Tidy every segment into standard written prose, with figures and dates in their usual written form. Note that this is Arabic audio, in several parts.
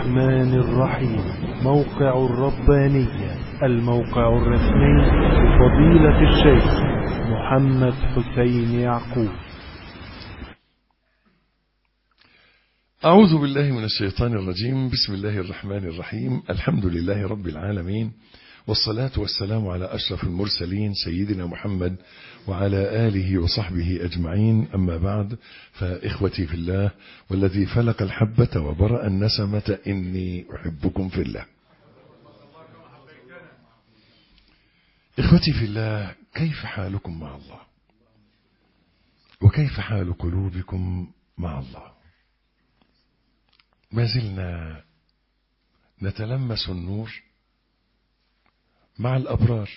الرحمن الرحيم. موقع الربانية، الموقع الرسمي لفضيلة الشيخ محمد حسين يعقوب. أعوذ بالله من الشيطان الرجيم. بسم الله الرحمن الرحيم. الحمد لله رب العالمين، والصلاة والسلام على أشرف المرسلين سيدنا محمد وعلى آله وصحبه أجمعين. أما بعد، فإخوتي في الله والذي فلق الحبة وبرأ النسمة إني أحبكم في الله. إخوتي في الله، كيف حالكم مع الله؟ وكيف حال قلوبكم مع الله؟ ما زلنا نتلمس النور مع الأبرار،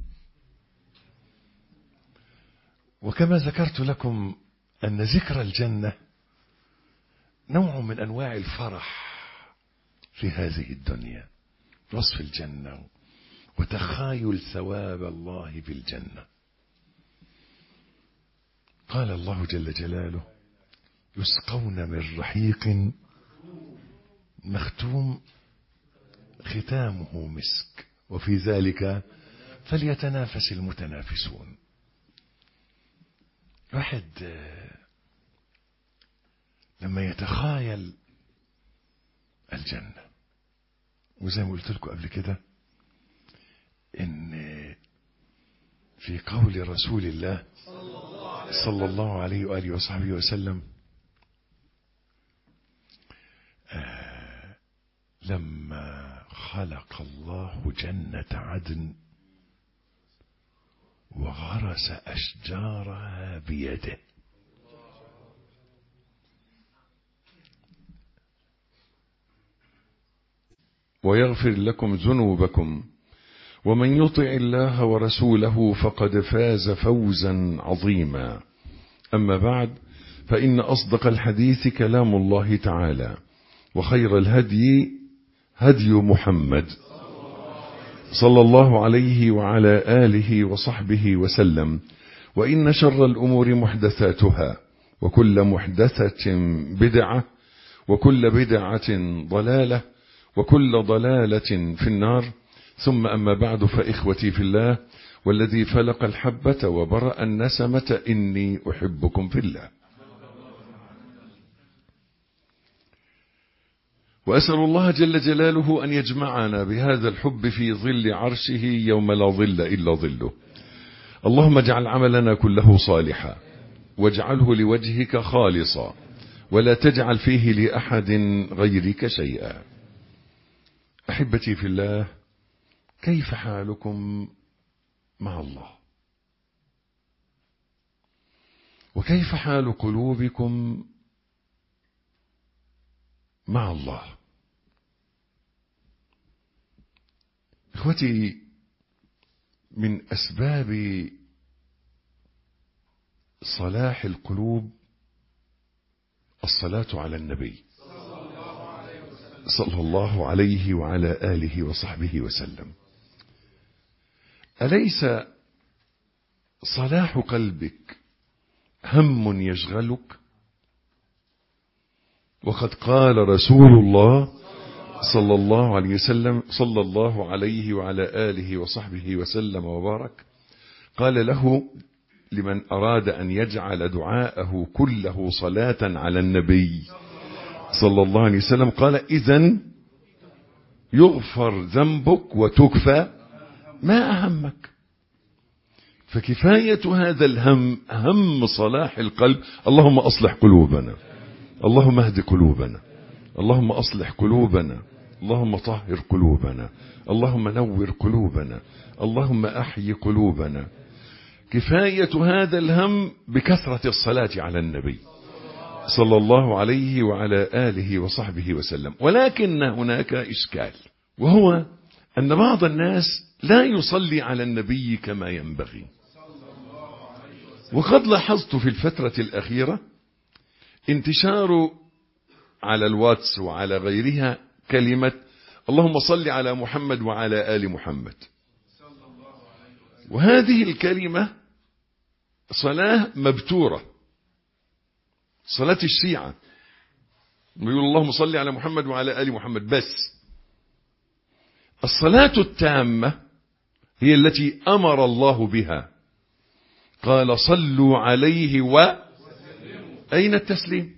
وكما ذكرت لكم أن ذكر الجنة نوع من أنواع الفرح في هذه الدنيا، وصف الجنة وتخايل ثواب الله في الجنة. قال الله جل جلاله: يسقون من رحيق مختوم ختامه مسك وفي ذلك فليتنافس المتنافسون. واحد لما يتخايل الجنة، وزي ما قلت لكم قبل كده إن في قول رسول الله صلى الله عليه وآله وصحبه وسلم: لما خلق الله جنة عدن وغرس أشجارها بيده. ويغفر لكم ذنوبكم ومن يطع الله ورسوله فقد فاز فوزا عظيما. أما بعد، فإن أصدق الحديث كلام الله تعالى، وخير الهدي هدي محمد صلى الله عليه وعلى آله وصحبه وسلم. وإن شر الأمور محدثاتها، وكل محدثة بدعة، وكل بدعة ضلالة، وكل ضلالة في النار. ثم أما بعد، فإخوتي في الله والذي فلق الحبة وبرأ النسمة إني أحبكم في الله. وأسأل الله جل جلاله أن يجمعنا بهذا الحب في ظل عرشه يوم لا ظل إلا ظله. اللهم اجعل عملنا كله صالحا، واجعله لوجهك خالصا، ولا تجعل فيه لأحد غيرك شيئا. أحبتي في الله، كيف حالكم مع الله؟ وكيف حال قلوبكم مع الله؟ إخوتي، من أسباب صلاح القلوب الصلاة على النبي صلى الله عليه وعلى آله وصحبه وسلم. أليس صلاح قلبك هم يشغلك؟ وقد قال رسول الله صلى الله عليه وسلم، صلى الله عليه وعلى آله وصحبه وسلم وبارك، قال له لمن أراد أن يجعل دعاءه كله صلاة على النبي صلى الله عليه وسلم، قال: إذن يغفر ذنبك وتكفى ما أهمك. فكفاية هذا الهم، هم صلاح القلب. اللهم أصلح قلوبنا، اللهم اهد قلوبنا، اللهم أصلح قلوبنا، اللهم طهر قلوبنا، اللهم نور قلوبنا، اللهم أحيي قلوبنا. كفاية هذا الهم بكثرة الصلاة على النبي صلى الله عليه وعلى آله وصحبه وسلم. ولكن هناك إشكال، وهو أن بعض الناس لا يصلي على النبي كما ينبغي. وقد لاحظت في الفترة الأخيرة انتشار على الواتس وعلى غيرها كلمة اللهم صل على محمد وعلى آل محمد. وهذه الكلمة صلاة مبتورة، صلاة الشيعة، ويقول اللهم صل على محمد وعلى آل محمد بس. الصلاة التامة هي التي أمر الله بها، قال صلوا عليه أين التسليم؟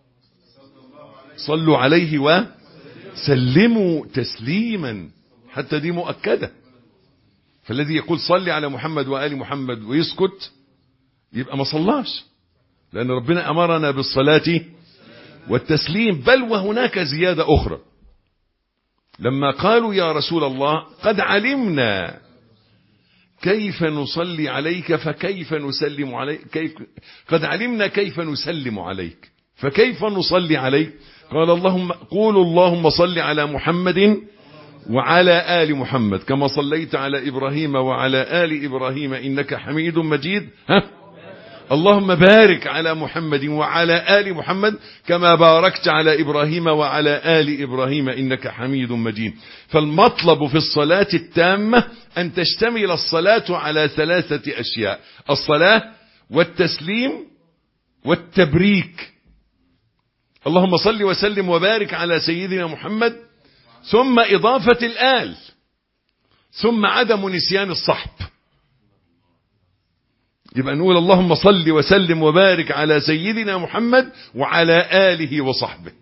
صلوا عليه وسلموا تسليما، حتى دي مؤكدة. فالذي يقول صل على محمد وآل محمد ويسكت يبقى ما صلاش، لأن ربنا أمرنا بالصلاة والتسليم. بل وهناك زيادة أخرى، لما قالوا يا رسول الله قد علمنا كيف نصلي عليك فكيف نسلم عليك، قد علمنا كيف نسلم عليك فكيف نصلي عليك؟ قال قولوا اللهم صل على محمد وعلى آل محمد كما صليت على إبراهيم وعلى آل إبراهيم إنك حميد مجيد. اللهم بارك على محمد وعلى آل محمد كما باركت على إبراهيم وعلى آل إبراهيم إنك حميد مجيد. فالمطلب في الصلاة التامة أن تشتمل الصلاة على 3 أشياء: الصلاة والتسليم والتبريك. اللهم صل وسلم وبارك على سيدنا محمد، ثم إضافة الآل، ثم عدم نسيان الصحب. يبقى نقول اللهم صل وسلم وبارك على سيدنا محمد وعلى آله وصحبه.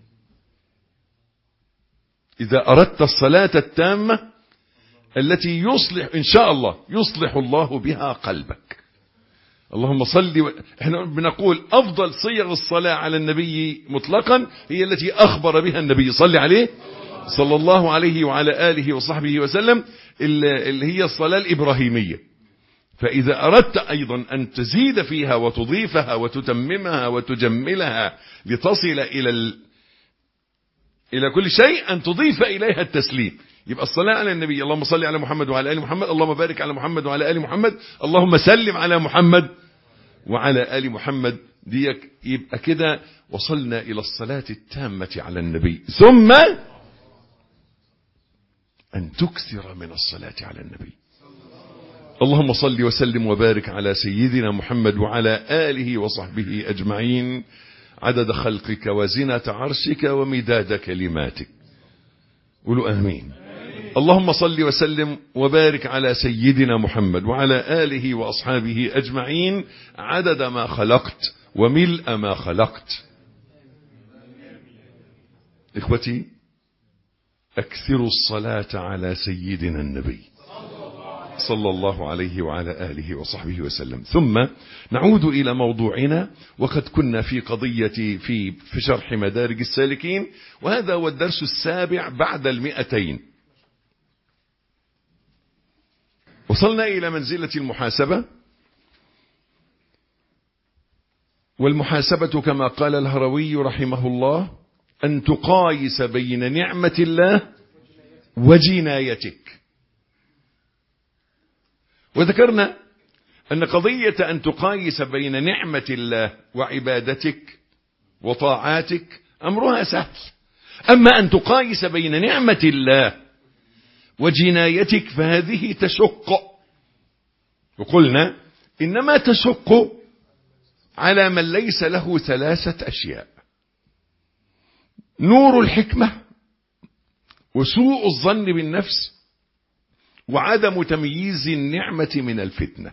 إذا أردت الصلاة التامة التي يصلح إن شاء الله يصلح الله بها قلبك. اللهم صل احنا بنقول أفضل صيغ الصلاة على النبي مطلقا هي التي أخبر بها النبي صلى عليه صلى الله عليه وعلى آله وصحبه وسلم، اللي هي الصلاة الإبراهيمية. فإذا أردت أيضا أن تزيد فيها وتضيفها وتتممها وتجملها لتصل إلى كل شيء، أن تضيف إليها التسليم. يبقى الصلاة على النبي اللهم صل على محمد وعلى آل محمد، اللهم بارك على محمد وعلى آل محمد، اللهم سلم على محمد وعلى آل محمد. ديك يبقى كده وصلنا إلى الصلاة التامة على النبي. ثم أن تكثر من الصلاة على النبي. اللهم صل وسلم وبارك على سيدنا محمد وعلى آله وصحبه أجمعين عدد خلقك وزنة عرشك ومداد كلماتك. قولوا آمين. اللهم صل وسلم وبارك على سيدنا محمد وعلى آله وأصحابه أجمعين عدد ما خلقت وملء ما خلقت. إخوتي، أكثروا الصلاة على سيدنا النبي صلى الله عليه وعلى آله وصحبه وسلم. ثم نعود إلى موضوعنا، وقد كنا في قضية في شرح مدارج السالكين، وهذا هو الدرس 7 بعد 200. وصلنا إلى منزلة المحاسبة. والمحاسبة كما قال الهروي رحمه الله أن تقايس بين نعمة الله وجنايتك. وذكرنا أن قضية أن تقايس بين نعمة الله وعبادتك وطاعاتك أمرها سهل، أما أن تقايس بين نعمة الله وجنايتك فهذه تشق. وقلنا إنما تشق على من ليس له 3 أشياء: نور الحكمة، وسوء الظن بالنفس، وعدم تمييز النعمة من الفتنة.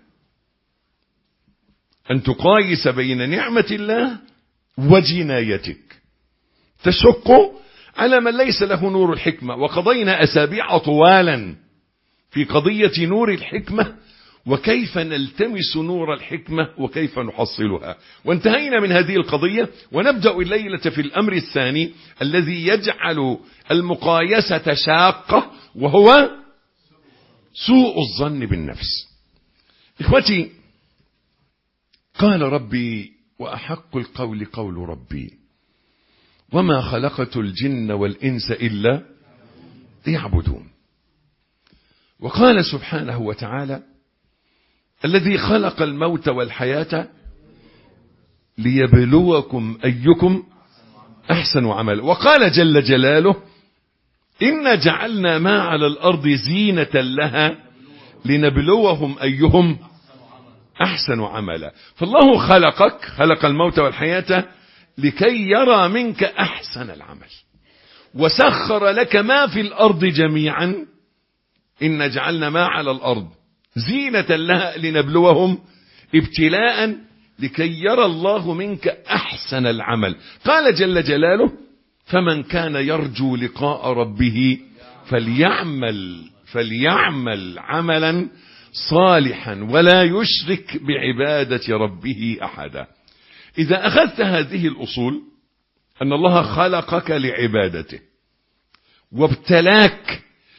أن تقايس بين نعمة الله وجنايتك تشق على من ليس له نور الحكمة. وقضينا أسابيع طوالا في قضية نور الحكمة وكيف نلتمس نور الحكمة وكيف نحصلها، وانتهينا من هذه القضية. ونبدأ الليلة في الأمر الثاني الذي يجعل المقايسة شاقة، وهو سوء الظن بالنفس. إخوتي، قال ربي وأحق القول قول ربي وما خلقت الجن والإنس إلا ليعبدون. وقال سبحانه وتعالى الذي خلق الموت والحياة ليبلوكم أيكم أحسن عملا. وقال جل جلاله إنا جعلنا ما على الأرض زينة لها لنبلوهم أيهم أحسن عملا. فالله خلقك، خلق الموت والحياة لكي يرى منك أحسن العمل، وسخر لك ما في الأرض جميعا، إن جعلنا ما على الأرض زينة لها لنبلوهم ابتلاء لكي يرى الله منك أحسن العمل. قال جل جلاله: فمن كان يرجو لقاء ربه فليعمل عملا صالحا ولا يشرك بعبادة ربه أحدا. إذا أخذت هذه الأصول، أن الله خلقك لعبادته وابتلاك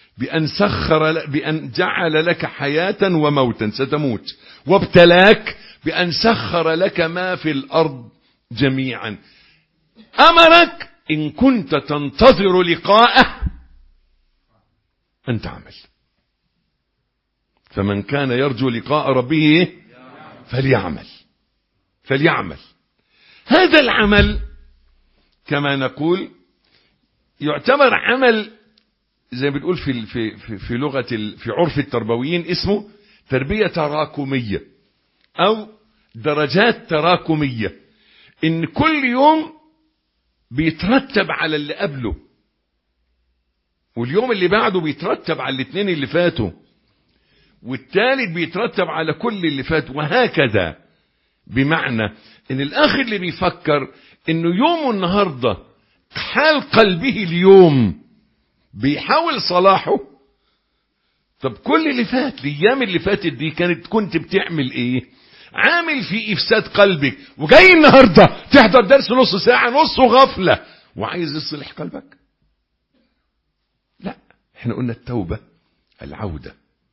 بأن جعل لك حياة وموتا، ستموت، وابتلاك بأن سخر لك ما في الأرض جميعا، أمرك إن كنت تنتظر لقاءه أن تعمل. فمن كان يرجو لقاء ربه فليعمل. هذا العمل كما نقول يعتبر عمل زي ما بتقول في لغة في عرف التربويين اسمه تربية تراكمية أو درجات تراكمية، إن كل يوم بيترتب على اللي قبله، واليوم اللي بعده بيترتب على الاثنين اللي فاتوا، والثالث بيترتب على كل اللي فات، وهكذا. بمعنى ان الاخ اللي بيفكر انه يومه النهاردة حال قلبه اليوم بيحاول صلاحه، طب كل اللي فات الايام اللي فاتت دي كنت بتعمل ايه؟ عامل في افساد قلبك، وجاي النهاردة تحضر درس نص ساعة نص غفلة وعايز يصلح قلبك؟ لا، احنا قلنا التوبة العودة.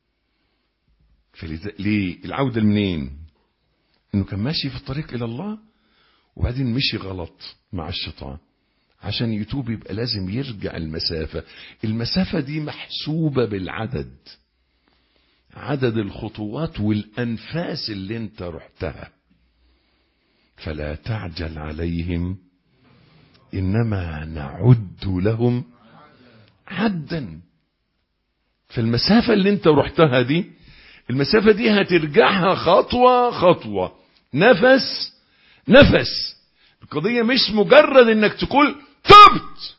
ليه العودة؟ منين؟ انه كان ماشي في الطريق الى الله وبعدين مشي غلط مع الشيطان، عشان يتوب يبقى لازم يرجع المسافة دي محسوبة بالعدد، عدد الخطوات والأنفاس اللي انت رحتها. فلا تعجل عليهم إنما نعد لهم عدا. فالمسافة اللي انت رحتها دي، المسافة دي هترجعها خطوة خطوة، نفس نفس. القضية مش مجرد انك تقول تبت،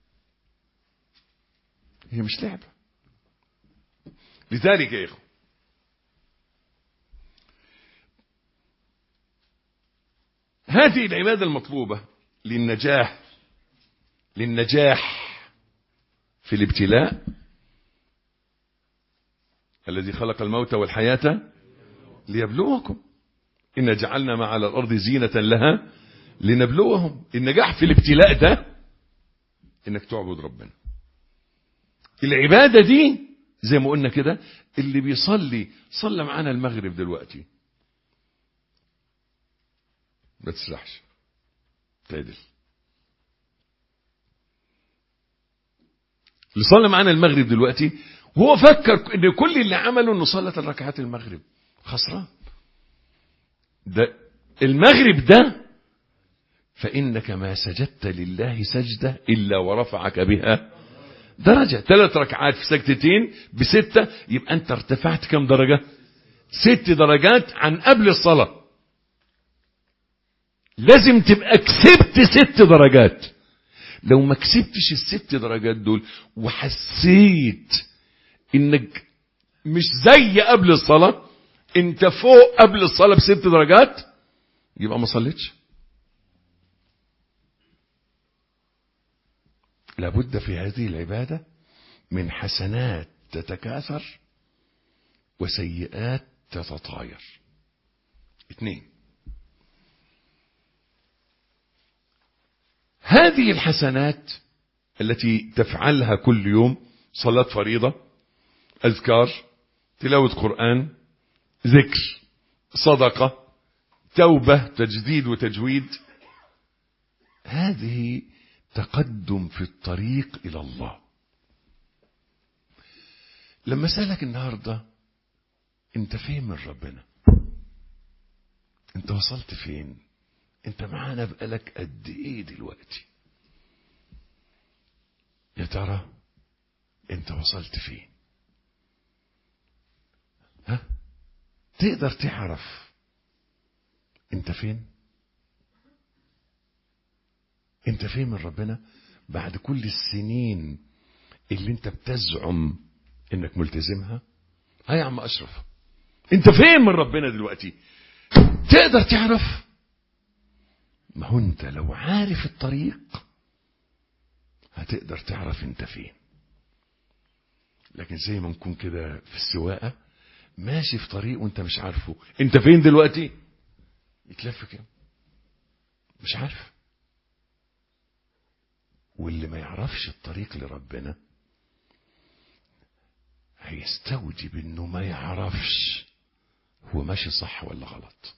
هي مش لعبة. لذلك يا إخوة هذه العبادة المطلوبة للنجاح في الابتلاء، الذي خلق الموت والحياة ليبلوكم، إن جعلنا ما على الأرض زينة لها لنبلوهم. النجاح في الابتلاء ده إنك تعبد ربنا. العبادة دي زي ما قلنا كده، اللي بيصلي صلى معانا المغرب دلوقتي، ما تسرحش، تعدل. اللي صلى معانا المغرب دلوقتي وهو فكر ان كل اللي عمله انه صلى 3 ركعات المغرب، خسران. ده المغرب ده، فإنك ما سجدت لله سجدة إلا ورفعك بها درجة. 3 ركعات في سجدتين ب6، يبقى أنت ارتفعت كم درجة؟ 6 درجات عن قبل الصلاة. لازم تبقى كسبت 6 درجات. لو ما كسبتش ال6 درجات دول وحسيت إنك مش زي قبل الصلاة، أنت فوق قبل الصلاة ب6 درجات، يبقى ما صليتش. لابد في هذه العبادة من حسنات تتكاثر وسيئات تتطاير. 2، هذه الحسنات التي تفعلها كل يوم، صلاة فريضة، أذكار، تلاوة قرآن، ذكر، صدقة، توبة، تجديد وتجويد، هذه تقدم في الطريق إلى الله. لما سألك النهاردة انت فين من ربنا، انت وصلت فين، انت معانا بقالك قد ايه دلوقتي، يا ترى انت وصلت فين؟ تقدر تعرف انت فين؟ انت فين من ربنا بعد كل السنين اللي انت بتزعم انك ملتزمها؟ ها يا عم اشرف، انت فين من ربنا دلوقتي؟ تقدر تعرف؟ ما هو انت لو عارف الطريق هتقدر تعرف انت فين. لكن زي ما نكون كده في السواقة ماشي في طريق وانت مش عارفه انت فين دلوقتي، يتلف كده مش عارف. واللي ما يعرفش الطريق لربنا هيستوجب انه ما يعرفش هو ماشي صح ولا غلط.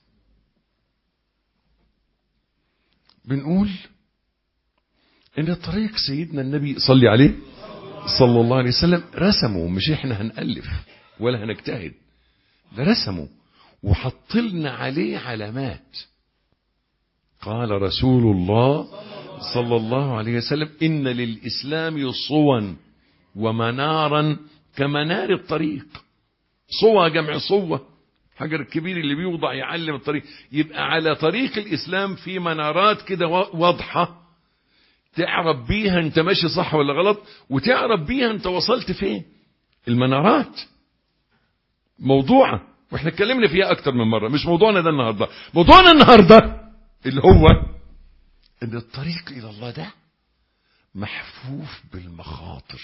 بنقول ان الطريق سيدنا النبي صلي عليه صلى الله عليه وسلم رسمه، مش احنا هنألف ولا هنجتهد، ده رسمه وحط لنا عليه علامات. قال رسول الله صلى الله عليه وسلم إن للإسلام صوا ومنارا كمنار الطريق. صوى جمع صوة، حجر الكبير اللي بيوضع يعلم الطريق. يبقى على طريق الإسلام في منارات كده واضحة تعرف بيها انت ماشي صح ولا غلط، وتعرف بيها انت وصلت فين. المنارات موضوعة واحنا اتكلمنا فيها اكتر من مرة، مش موضوعنا ده النهاردة. موضوعنا النهاردة اللي هو ان الطريق الى الله ده محفوف بالمخاطر.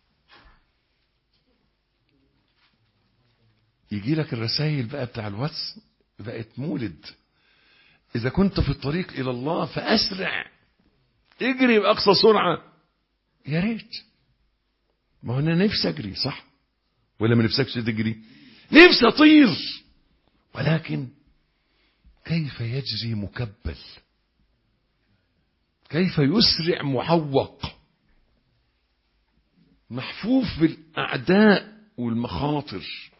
يجي لك الرسائل بقى بتاع الواتس بقت مولد. اذا كنت في الطريق الى الله فاسرع، اجري باقصى سرعة. يا ريت، ما هو انا نفسي اجري صح ولا ما نفسكش تجري؟ نفسي اطير، ولكن كيف يجري مكبل؟ كيف يسرع معوق محفوف بالاعداء والمخاطر؟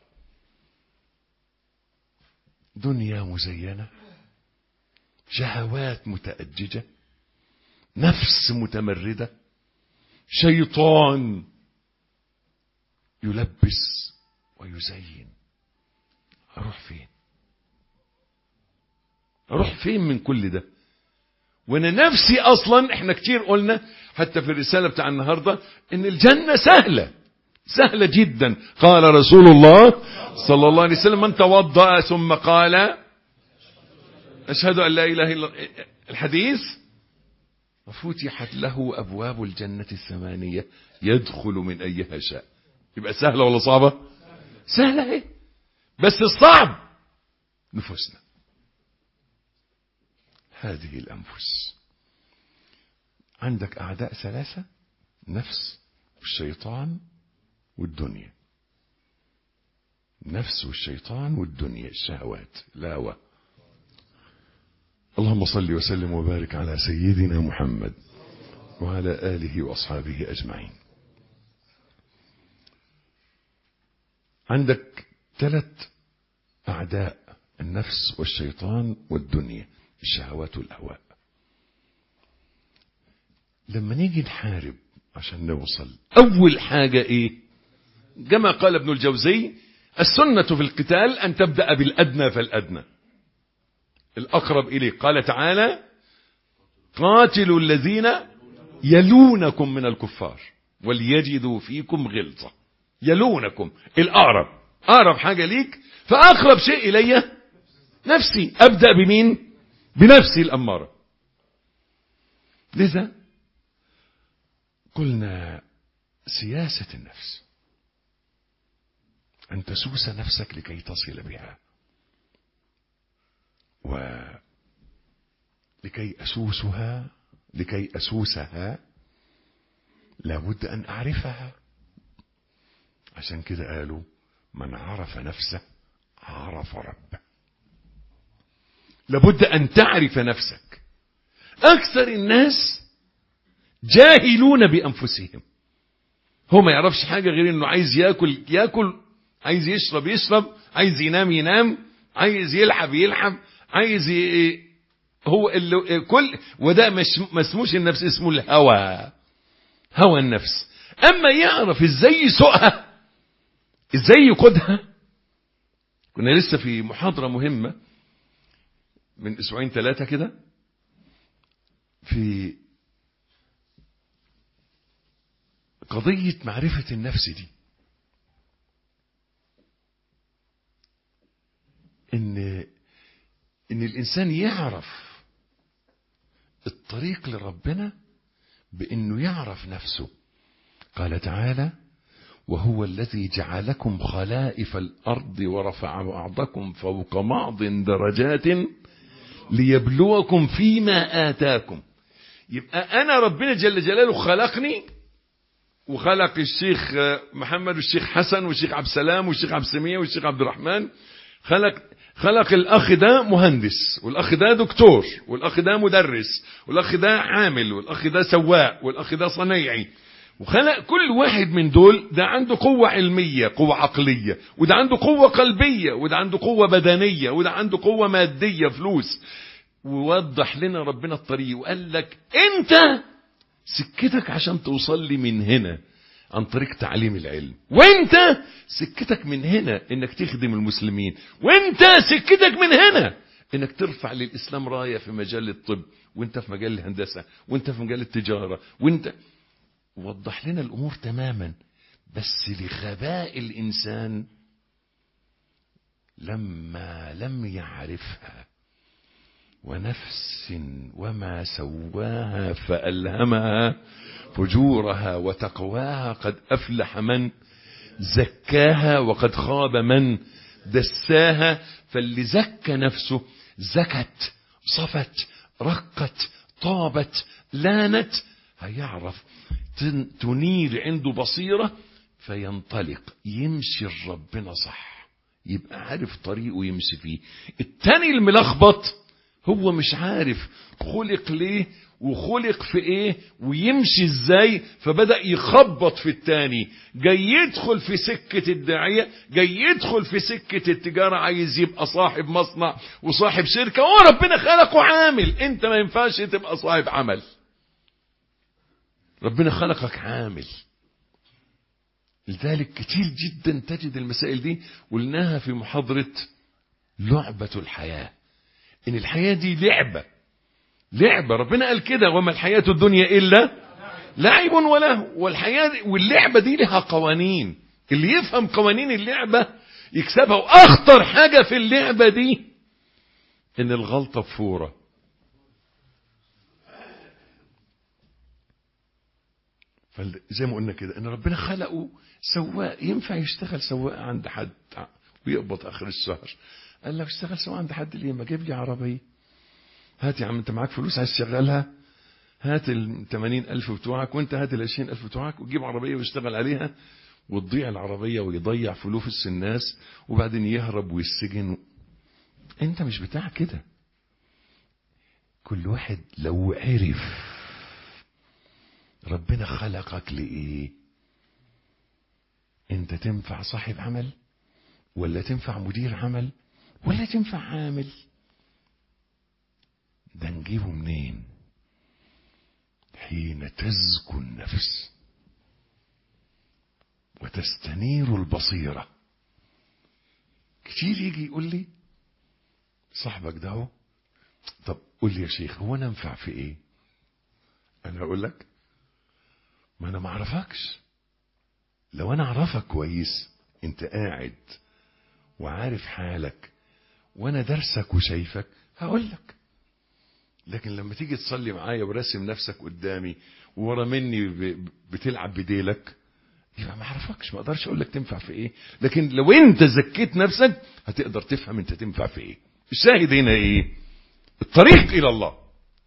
دنيا مزينة، شهوات متأججة، نفس متمردة، شيطان يلبس ويزين. اروح فين؟ اروح فين من كل ده؟ وانا نفسي اصلا، احنا كتير قلنا حتى في الرسالة بتاع النهاردة ان الجنة سهلة، سهلة جدا. قال رسول الله صلى الله عليه وسلم من توضأ ثم قال اشهد ان لا اله الا الله، الحديث وفتحت له ابواب الجنة الثمانية يدخل من ايها شاء. يبقى سهلة ولا صعبة؟ سهلة ايه، بس الصعب نفوسنا. هذه الأنفس عندك أعداء ثلاثة: نفس والشيطان والدنيا. نفس والشيطان والدنيا، الشهوات، الهوى. اللهم صل وسلم وبارك على سيدنا محمد وعلى آله وأصحابه أجمعين. عندك 3 أعداء: النفس والشيطان والدنيا، الشهوات والأهواء. لما نيجي نحارب عشان نوصل، أول حاجة إيه؟ كما قال ابن الجوزي: السنة في القتال أن تبدأ بالأدنى فالأدنى، الأقرب إليه. قال تعالى: قاتلوا الذين يلونكم من الكفار وليجدوا فيكم غلظة. يلونكم، الأقرب، أقرب حاجة ليك، فأقرب شيء إلي نفسي. أبدأ بمين؟ بنفسي الأمارة. لذا قلنا سياسة النفس أن تسوس نفسك لكي تصل بها، ولكي أسوسها لابد أن أعرفها. عشان كده قالوا: من عرف نفسه عرف ربه. لابد أن تعرف نفسك. أكثر الناس جاهلون بأنفسهم. هو ما يعرفش حاجة غير أنه عايز يأكل، عايز يشرب، عايز ينام، عايز يلعب، عايز هو اللي كل وده ما اسموش النفس، اسمه الهوى، هوى النفس. أما يعرف إزاي يسوقها، إزاي يقودها. كنا لسه في محاضرة مهمة من 2-3 كده في قضية معرفة النفس دي، إن الإنسان يعرف الطريق لربنا بأنه يعرف نفسه. قال تعالى: وهو الذي جعلكم خلائف الأرض ورفع بعضكم فوق بعض درجات ليبلوكم فيما آتاكم. يبقى أنا ربنا جل جلاله خلقني، وخلق الشيخ محمد والشيخ حسن والشيخ عبد السلام والشيخ عبد السميع والشيخ عبد الرحمن. خلق الأخ ده مهندس، والأخ ده دكتور، والأخ ده مدرس، والأخ ده عامل، والأخ ده سواق، والأخ ده صنايعي. وخلق كل واحد من دول ده عنده قوة علمية، قوة عقلية، وده عنده قوة قلبية، وده عنده قوة بدنية، وده عنده قوة مادية، فلوس. ووضح لنا ربنا الطريق وقال لك انت سكتك عشان توصل لي من هنا عن طريق تعليم العلم، وانت سكتك من هنا انك تخدم المسلمين، وانت سكتك من هنا انك ترفع للإسلام راية في مجال الطب، وانت في مجال الهندسة، وانت في مجال التجارة، وانت. وضح لنا الأمور تماما. بس لغباء الإنسان لما لم يعرفها، ونفس وما سواها فألهمها فجورها وتقواها قد أفلح من زكاها وقد خاب من دساها. فاللي زكى نفسه زكت، صفت، رقت، طابت، لانت، هيعرف تنير عنده بصيرة فينطلق يمشي ربنا صح، يبقى عارف طريقه يمشي فيه. التاني الملخبط هو مش عارف خلق ليه وخلق في ايه ويمشي ازاي، فبدأ يخبط في التاني. جاي يدخل في سكة الداعية، جاي يدخل في سكة التجارة، عايز يبقى صاحب مصنع وصاحب شركة، وربنا خلقه عامل. انت ما ينفعش تبقى صاحب عمل، ربنا خلقك عامل. لذلك كتير جدا تجد المسائل دي، قلناها في محاضرة لعبة الحياة، ان الحياة دي لعبة. ربنا قال كده: وما الحياة الدنيا إلا لعب وله. والحياة واللعبة دي لها قوانين، اللي يفهم قوانين اللعبة يكسبها. وأخطر حاجة في اللعبة دي ان الغلطة بفورة. فزي ما قلنا كده ان ربنا خلقه سواق، ينفع يشتغل سواق عند حد ويقبض اخر الشهر. قال لك اشتغل سواق عند حد ليه؟ ما جيب لي عربية. هات يا عم، انت معاك فلوس عايز تشغلها، هات 80,000 بتوعك، وانت هات 20,000 بتوعك، وتجيب عربية واشتغل عليها، وتضيع العربية ويضيع فلوس الناس، وبعدين يهرب ويسجن. انت مش بتاع كده. كل واحد لو عرف ربنا خلقك لإيه، انت تنفع صاحب عمل، ولا تنفع مدير عمل، ولا تنفع عامل؟ ده نجيبه منين؟ حين تزكو النفس وتستنير البصيرة. كتير يجي يقول لي صاحبك ده هو، طب قول لي يا شيخ هو انا انفع في ايه؟ انا اقول لك ما انا ما اعرفكش. لو انا اعرفك كويس، انت قاعد وعارف حالك وانا درسك وشايفك، هقول لك. لكن لما تيجي تصلي معايا وراسم نفسك قدامي وورا مني بتلعب بديلك، يبقى ما اعرفكش، ما اقدرش اقول لك تنفع في ايه. لكن لو انت زكيت نفسك هتقدر تفهم انت تنفع في ايه. الشاهد هنا ايه؟ الطريق الى الله.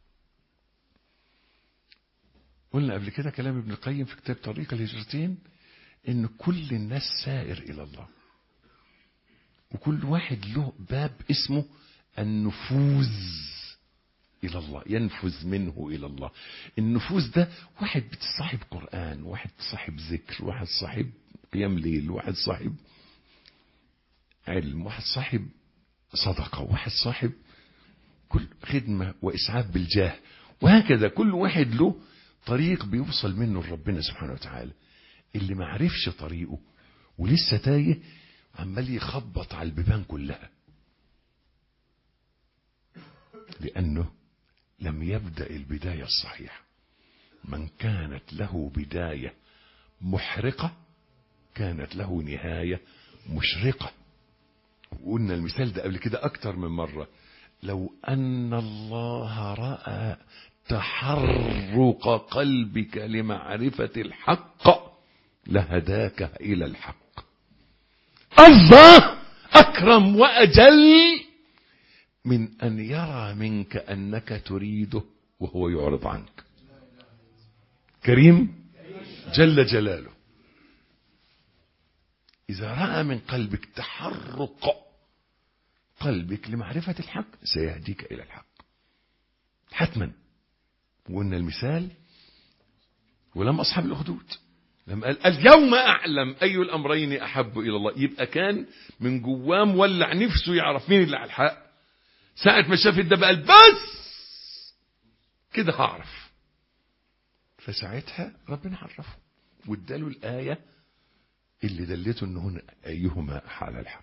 قلنا قبل كده كلام ابن القيم في كتاب طريق الهجرتين، ان كل الناس سائر الى الله، وكل واحد له باب اسمه النفوذ إلى الله، ينفذ منه إلى الله. النفوذ ده واحد بتصاحب قرآن، واحد صاحب ذكر، واحد صاحب قيام ليل، واحد صاحب علم، واحد صاحب صدقة، واحد صاحب كل خدمة وإسعاف بالجاه، وهكذا. كل واحد له طريق بيوصل منه لربنا سبحانه وتعالى. اللي ما عرفش طريقه ولسه تايه عمال يخبط على البيبان كلها، لأنه لم يبدأ البداية الصحيحة. من كانت له بداية محرقة كانت له نهاية مشرقة. وقلنا المثال ده قبل كده أكتر من مرة. لو أن الله رأى تحرق قلبك لمعرفة الحق لهداك إلى الحق. الله أكرم وأجل من أن يرى منك أنك تريده وهو يعرض عنك. كريم جل جلاله. إذا رأى من قلبك تحرق قلبك لمعرفة الحق سيهديك إلى الحق حتما. وقلنا المثال ولما أصحاب الأخدود لما قال اليوم أعلم أي الأمرين أحب إلى الله، يبقى كان من جواه مولع نفسه يعرف مين اللي على الحق. ساعة ما شاف ده قال بس كده هعرف. فساعتها ربنا عرفه واداله الآية اللي دلته انه أيهما على الحق.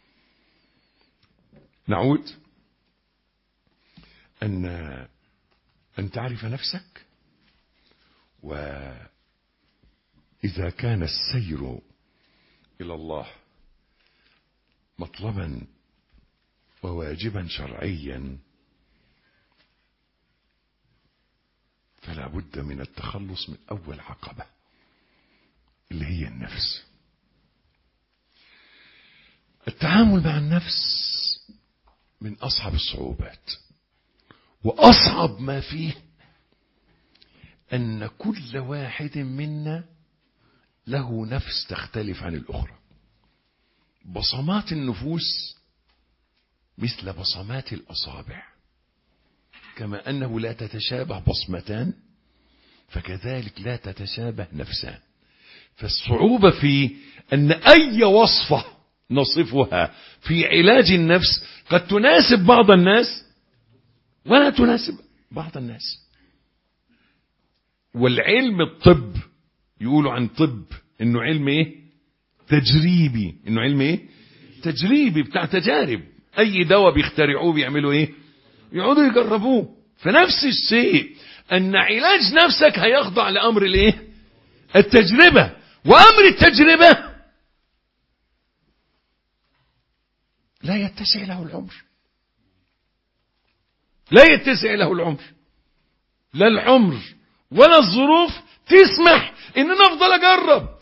نعود أن تعرف نفسك. وإذا كان السير إلى الله مطلبا وواجبا شرعيا فلا بد من التخلص من أول عقبة اللي هي النفس. التعامل مع النفس من أصعب الصعوبات، وأصعب ما فيه أن كل واحد منا له نفس تختلف عن الأخرى. بصمات النفوس مثل بصمات الأصابع، كما أنه لا تتشابه بصمتان فكذلك لا تتشابه نفسان. فالصعوبة في أن أي وصفة نصفها في علاج النفس قد تناسب بعض الناس ولا تناسب بعض الناس. والعلم الطب يقولوا عن طب انه علم ايه؟ تجريبي. انه علم ايه؟ تجريبي، بتاع تجارب. اي دواء بيخترعوه بيعملوا ايه؟ يقعدوا يجربوه. فنفس الشيء ان علاج نفسك هيخضع لامر الايه؟ التجربة. وامر التجربة لا يتسع له العمر، لا يتسع له العمر، لا العمر ولا الظروف تسمح ان انا افضل اجرب.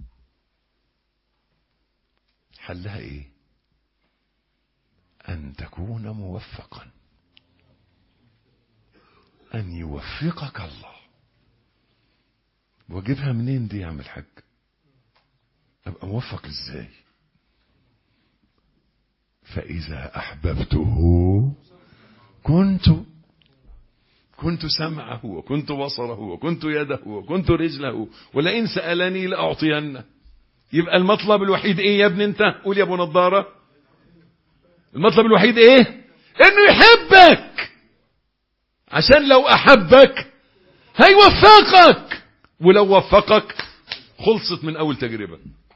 حلها ايه؟ ان تكون موفقا، ان يوفقك الله. واجيبها منين دي يا عم الحاج؟ ابقى موفق ازاي؟ فاذا احببته كنت سمعه وكنت بصره وكنت يده وكنت رجله ولئن سألني لأعطينه. يبقى المطلب الوحيد ايه يا ابن انت؟ قول يا ابو نضارة. المطلب الوحيد ايه؟ انه يحبك، عشان لو احبك هيوفقك، ولو وفقك خلصت من اول تجربة.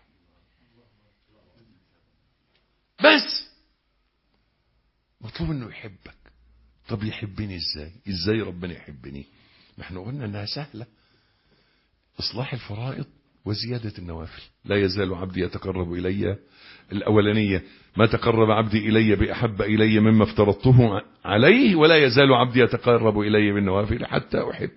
بس مطلوب انه يحبك. طب يحبني ازاي؟ ازاي ربنا يحبني؟ ما احنا قلنا انها سهلة. اصلاح الفرائض وزيادة النوافل. لا يزال عبدي يتقرب الي، الاولانية ما تقرب عبدي الي باحب الي مما افترضته عليه، ولا يزال عبدي يتقرب الي بالنوافل حتى احب.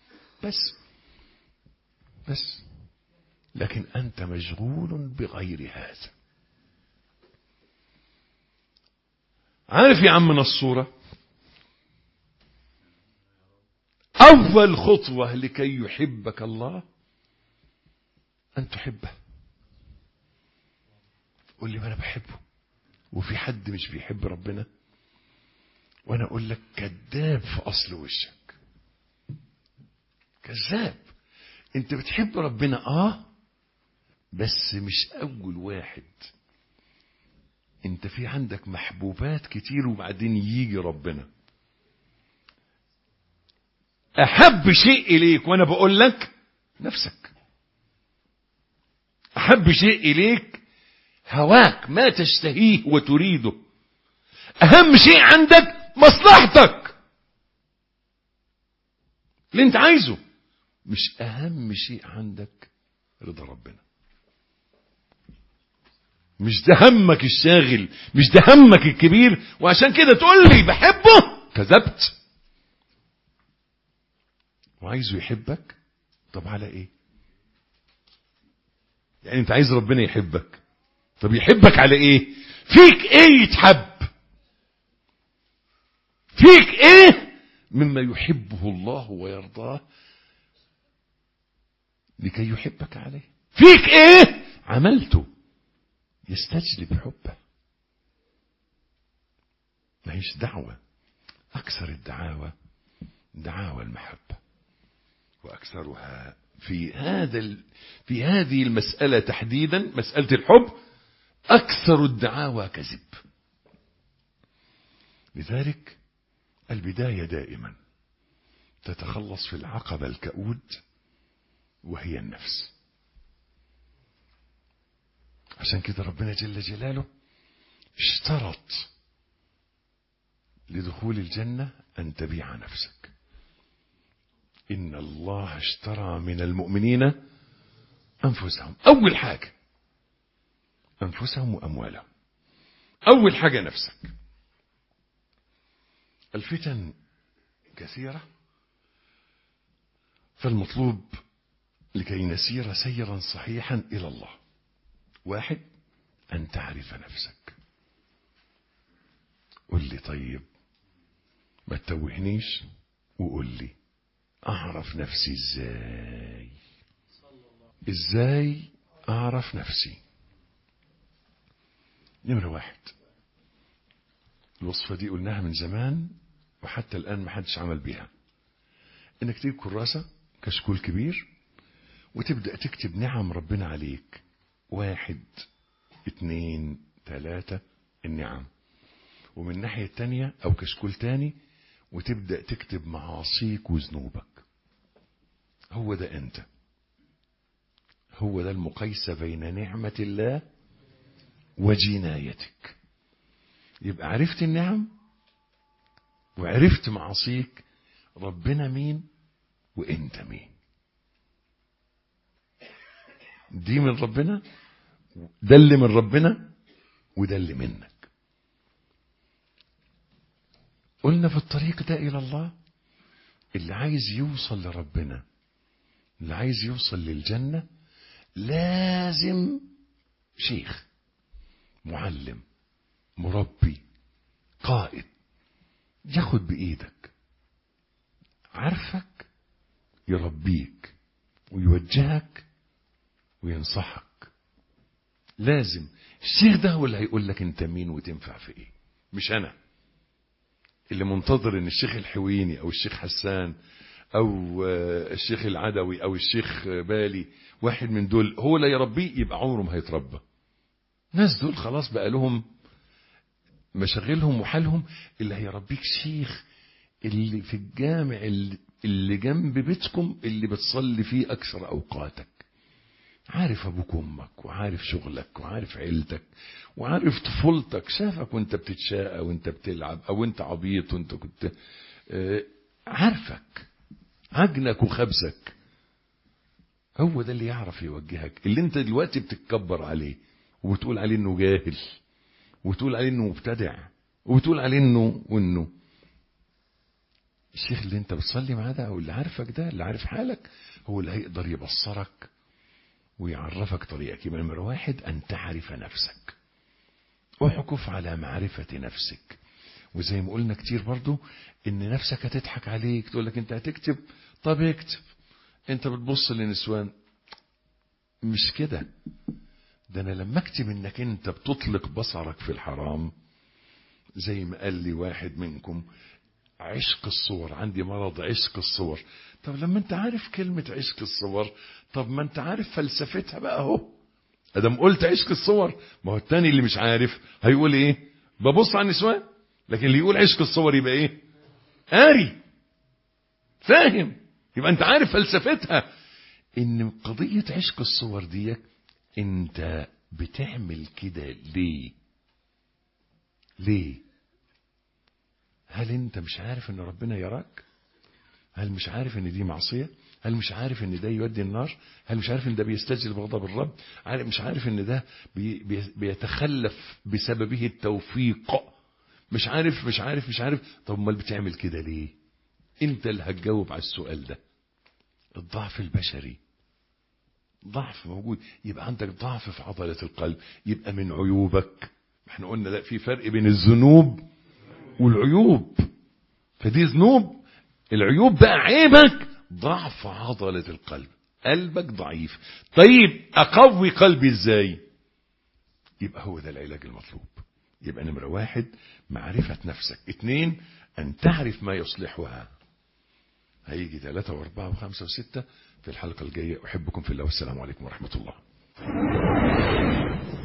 بس لكن انت مشغول بغير هذا. عارف يا عمنا الصورة؟ أول خطوة لكي يحبك الله أن تحبه. قول لي ما أنا بحبه، وفي حد مش بيحب ربنا؟ وأنا أقول لك كذاب في أصل وشك، كذاب. أنت بتحب ربنا بس مش أول واحد. أنت في عندك محبوبات كتير وبعدين يجي ربنا. أحب شيء إليك وأنا بقول لك نفسك. أحب شيء إليك هواك، ما تشتهيه وتريده. أهم شيء عندك مصلحتك اللي أنت عايزه. مش أهم شيء عندك رضا ربنا. مش ده همك الشاغل، مش ده همك الكبير، وعشان كده تقول لي بحبه، كذبت. وعايزه يحبك، طب على ايه؟ يعني انت عايز ربنا يحبك، طب يحبك على ايه؟ فيك ايه يتحب؟ فيك ايه مما يحبه الله ويرضاه لكي يحبك عليه؟ فيك ايه عملته يستجلب حبه؟ ما هيش دعوة. اكثر الدعاوى دعاوى المحبة، واكثرها في هذه المسألة تحديدا، مسألة الحب، اكثر الدعاوى كذب. لذلك البداية دائما تتخلص في العقبة الكؤود وهي النفس. عشان كده ربنا جل جلاله اشترط لدخول الجنة أن تبيع نفسك. إن الله اشترى من المؤمنين أنفسهم، أول حاجة أنفسهم وأموالهم، أول حاجة نفسك. الفتن كثيرة، فالمطلوب لكي نسير سيرا صحيحا إلى الله، واحد أن تعرف نفسك. قل لي طيب، ما تتوهنيش وقل لي أعرف نفسي إزاي؟ إزاي أعرف نفسي؟ نمرة واحد، الوصفة دي قلناها من زمان وحتى الآن ما حدش عمل بيها. إنك تجيب كراسة كشكول كبير وتبدأ تكتب نعم ربنا عليك، 1 2 3 النعم، ومن الناحية التانية أو كشكول تاني وتبدأ تكتب معاصيك وذنوبك. هو ده أنت، هو ده المقايسة بين نعمة الله وجنايتك. يبقى عرفت النعم وعرفت معاصيك، ربنا مين وانت مين. دي من ربنا، ده اللي من ربنا، وده اللي منك. قلنا في الطريق ده إلى الله، اللي عايز يوصل لربنا، اللي عايز يوصل للجنة، لازم شيخ، معلم، مربي، قائد ياخد بإيدك، عارفك، يربيك ويوجهك وينصحك. لازم الشيخ ده هو اللي هيقول لك انت مين وتنفع في ايه، مش انا اللي منتظر ان الشيخ الحويني او الشيخ حسان او الشيخ العدوي او الشيخ بالي، واحد من دول هو اللي يربيه، يبقى عمره ما هيتربى. الناس دول خلاص بقى لهم مشاغلهم وحالهم. اللي هيربيك شيخ اللي في الجامع اللي جنب بيتكم، اللي بتصلي فيه اكثر اوقاتك، عارف ابوك وامك وعارف شغلك وعارف عيلتك وعارف طفولتك، شافك وانت بتتشاقى وانت بتلعب او انت عبيط وانت كنت عارفك عجنك وخبزك. هو ده اللي يعرف يوجهك. اللي انت دلوقتي بتتكبر عليه وبتقول عليه انه جاهل وتقول عليه انه مبتدع وتقول عليه انه الشيخ اللي انت بتصلي معاه ده او اللي عارفك ده، اللي عارف حالك، هو اللي هيقدر يبصرك ويعرفك طريقك. يبقى نمرة واحد أن تعرف نفسك، احكف على معرفة نفسك. وزي ما قلنا كتير برضو ان نفسك هتضحك عليك، تقول لك انت هتكتب، طب اكتب، انت بتبص للنسوان. مش كده، ده انا لما اكتب انك انت بتطلق بصرك في الحرام، زي ما قال لي واحد منكم، عشق الصور، عندي مرض عشق الصور. طب لما انت عارف كلمة عشق الصور، طب ما انت عارف فلسفتها بقى اهو. ادم قلت عشق الصور، ما هو التاني اللي مش عارف هيقول ايه؟ ببص على النسوان. لكن اللي يقول عشق الصور يبقى ايه؟ قاري فاهم. يبقى انت عارف فلسفتها. ان قضية عشق الصور دي انت بتعمل كده ليه؟ هل انت مش عارف ان ربنا يراك؟ هل مش عارف ان دي معصية؟ هل مش عارف ان ده يودي النار؟ هل مش عارف ان ده بيستجلب غضب الرب؟ مش عارف ان ده بيتخلف بسببه التوفيق؟ مش عارف. طب امال بتعمل كده ليه؟ انت اللي هتجاوب على السؤال ده. الضعف البشري ضعف موجود. يبقى عندك ضعف في عضلة القلب، يبقى من عيوبك. احنا قلنا لا، في فرق بين الذنوب والعيوب. فدي ذنوب، العيوب بقى عيبك ضعف عضلة القلب، قلبك ضعيف. طيب اقوي قلبي ازاي؟ يبقى هو ده العلاج المطلوب. يبقى نمرة 1 معرفة نفسك، 2 ان تعرف ما يصلحها. هيجي 3 و4 و5 و6 في الحلقة الجاية. أحبكم في الله والسلام عليكم ورحمة الله.